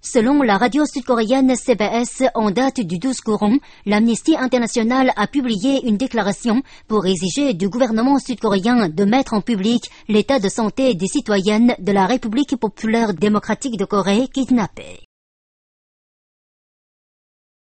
Selon la radio sud-coréenne CBS, en date du 12 courant, l'Amnesty International a publié une déclaration pour exiger du gouvernement sud-coréen de mettre en public l'état de santé des citoyennes de la République populaire démocratique de Corée kidnappées.